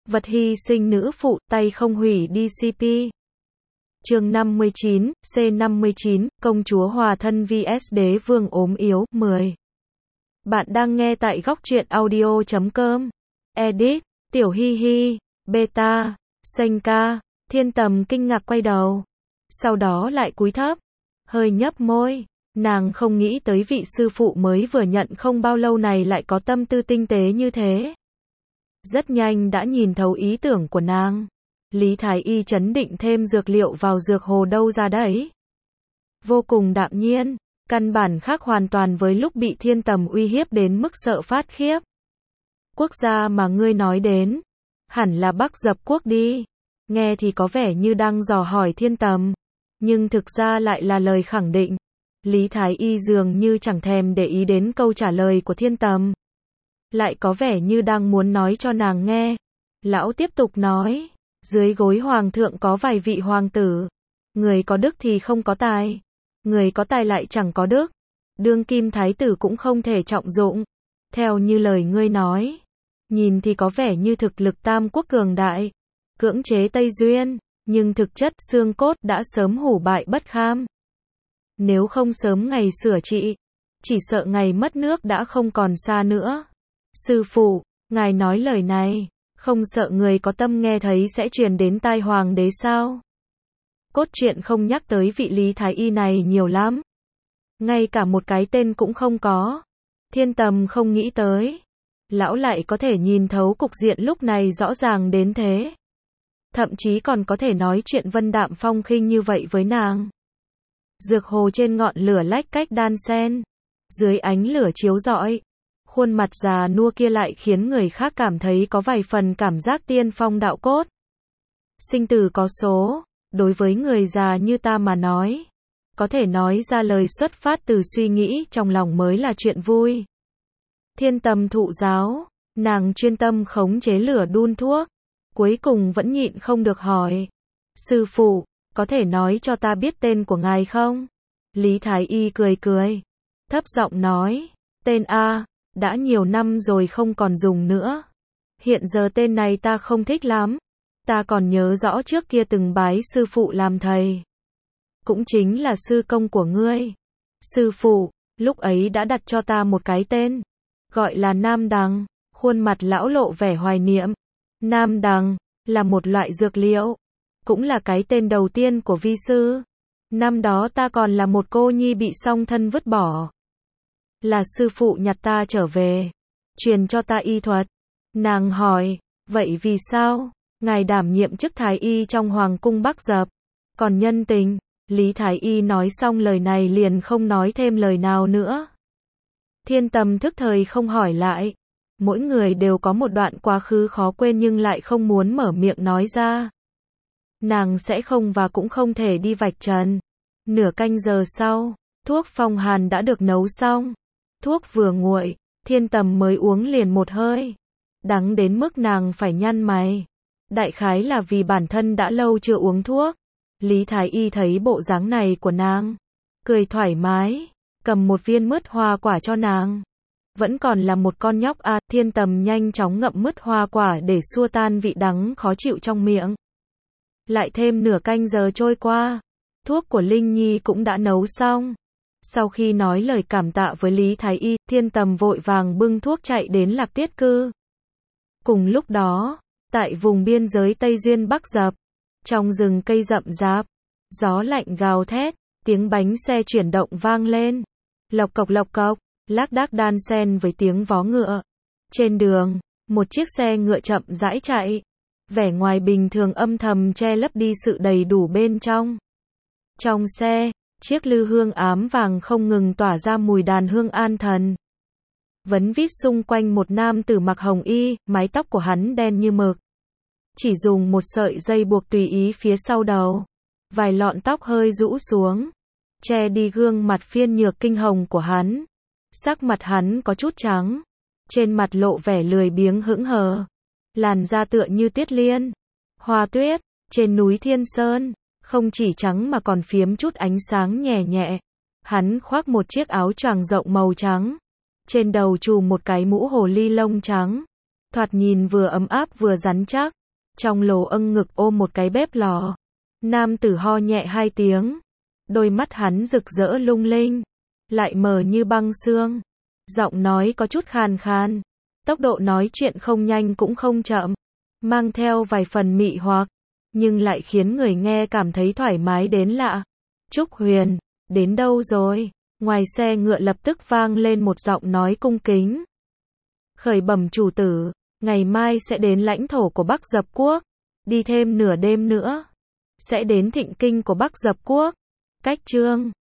vật hy sinh nữ phụ, tay không hủy DCP. Chương 59, C59, công chúa hòa thân vs đế vương ốm yếu, 10. Bạn đang nghe tại góc truyện audio.com. Edit, Tiểu Hi Hi, Beta, Senka, Thiên Tầm kinh ngạc quay đầu. Sau đó lại cúi thấp, hơi nhấp môi. Nàng không nghĩ tới vị sư phụ mới vừa nhận không bao lâu này lại có tâm tư tinh tế như thế. Rất nhanh đã nhìn thấu ý tưởng của nàng. Lý Thái Y chấn định thêm dược liệu vào dược hồ đâu ra đấy. Vô cùng đạm nhiên, căn bản khác hoàn toàn với lúc bị Thiên Tầm uy hiếp đến mức sợ phát khiếp. Quốc gia mà ngươi nói đến, hẳn là Bắc Dập quốc đi. Nghe thì có vẻ như đang dò hỏi Thiên Tầm, nhưng thực ra lại là lời khẳng định. Lý Thái Y dường như chẳng thèm để ý đến câu trả lời của Thiên Tầm. Lại có vẻ như đang muốn nói cho nàng nghe. Lão tiếp tục nói, dưới gối hoàng thượng có vài vị hoàng tử. Người có đức thì không có tài. Người có tài lại chẳng có đức. Đương kim thái tử cũng không thể trọng dụng. Theo như lời ngươi nói, nhìn thì có vẻ như thực lực Tam Quốc cường đại, cưỡng chế Tây Duyên, nhưng thực chất xương cốt đã sớm hủ bại bất kham. Nếu không sớm ngày sửa trị, chỉ sợ ngày mất nước đã không còn xa nữa. Sư phụ, ngài nói lời này, không sợ người có tâm nghe thấy sẽ truyền đến tai hoàng đế sao? Cốt truyện không nhắc tới vị Lý Thái Y này nhiều lắm. Ngay cả một cái tên cũng không có. Thiên Tầm không nghĩ tới. Lão lại có thể nhìn thấu cục diện lúc này rõ ràng đến thế. Thậm chí còn có thể nói chuyện vân đạm phong khinh như vậy với nàng. Dược hồ trên ngọn lửa lách cách đan sen. Dưới ánh lửa chiếu rọi, khuôn mặt già nua kia lại khiến người khác cảm thấy có vài phần cảm giác tiên phong đạo cốt. Sinh tử có số, đối với người già như ta mà nói, có thể nói ra lời xuất phát từ suy nghĩ trong lòng mới là chuyện vui. Thiên Tầm thụ giáo, nàng chuyên tâm khống chế lửa đun thuốc, cuối cùng vẫn nhịn không được hỏi. Sư phụ, có thể nói cho ta biết tên của ngài không? Lý Thái Y cười cười, thấp giọng nói, tên A, đã nhiều năm rồi không còn dùng nữa. Hiện giờ tên này ta không thích lắm. Ta còn nhớ rõ trước kia từng bái sư phụ làm thầy. Cũng chính là sư công của ngươi. Sư phụ, lúc ấy đã đặt cho ta một cái tên, gọi là Nam Đằng. Khuôn mặt lão lộ vẻ hoài niệm. Nam Đằng, là một loại dược liệu. Cũng là cái tên đầu tiên của vi sư. Năm đó ta còn là một cô nhi bị song thân vứt bỏ. Là sư phụ nhặt ta trở về, truyền cho ta y thuật. Nàng hỏi, vậy vì sao ngài đảm nhiệm chức thái y trong hoàng cung Bắc Dập? Còn nhân tình? Lý Thái Y nói xong lời này liền không nói thêm lời nào nữa. Thiên Tầm thức thời không hỏi lại. Mỗi người đều có một đoạn quá khứ khó quên nhưng lại không muốn mở miệng nói ra. Nàng sẽ không và cũng không thể đi vạch trần. Nửa canh giờ sau, thuốc phong hàn đã được nấu xong. Thuốc vừa nguội, Thiên Tầm mới uống liền một hơi. Đắng đến mức nàng phải nhăn mày. Đại khái là vì bản thân đã lâu chưa uống thuốc. Lý Thái Y thấy bộ dáng này của nàng, cười thoải mái, cầm một viên mứt hoa quả cho nàng. Vẫn còn là một con nhóc à, Thiên Tầm nhanh chóng ngậm mứt hoa quả để xua tan vị đắng khó chịu trong miệng. Lại thêm nửa canh giờ trôi qua, thuốc của Linh Nhi cũng đã nấu xong. Sau khi nói lời cảm tạ với Lý Thái Y, Thiên Tầm vội vàng bưng thuốc chạy đến Lạc Tiết Cư. Cùng lúc đó, tại vùng biên giới Tây Duyên Bắc Dập, trong rừng cây rậm rạp, gió lạnh gào thét, tiếng bánh xe chuyển động vang lên. Lộc cộc, lác đác đan xen với tiếng vó ngựa. Trên đường, một chiếc xe ngựa chậm rãi chạy. Vẻ ngoài bình thường âm thầm che lấp đi sự đầy đủ bên trong. Trong xe, chiếc lư hương ám vàng không ngừng tỏa ra mùi đàn hương an thần. Vấn vít xung quanh một nam tử mặc hồng y, mái tóc của hắn đen như mực. Chỉ dùng một sợi dây buộc tùy ý phía sau đầu. Vài lọn tóc hơi rũ xuống, che đi gương mặt phiên nhược kinh hồng của hắn. Sắc mặt hắn có chút trắng, trên mặt lộ vẻ lười biếng hững hờ. Làn da tựa như tuyết liên, hoa tuyết, trên núi Thiên Sơn, không chỉ trắng mà còn phiếm chút ánh sáng nhẹ nhẹ. Hắn khoác một chiếc áo choàng rộng màu trắng, trên đầu trùm một cái mũ hồ ly lông trắng, thoạt nhìn vừa ấm áp vừa rắn chắc. Trong lồ âng ngực ôm một cái bếp lò. Nam tử ho nhẹ 2 tiếng. Đôi mắt hắn rực rỡ lung linh, lại mờ như băng xương. Giọng nói có chút khàn khàn. Tốc độ nói chuyện không nhanh cũng không chậm, mang theo vài phần mị hoặc, nhưng lại khiến người nghe cảm thấy thoải mái đến lạ. Trúc Huyền, đến đâu rồi? Ngoài xe ngựa lập tức vang lên một giọng nói cung kính. Khởi bẩm chủ tử, ngày mai sẽ đến lãnh thổ của Bắc Dập Quốc, đi thêm nửa đêm nữa, sẽ đến thịnh kinh của Bắc Dập Quốc. Cách chương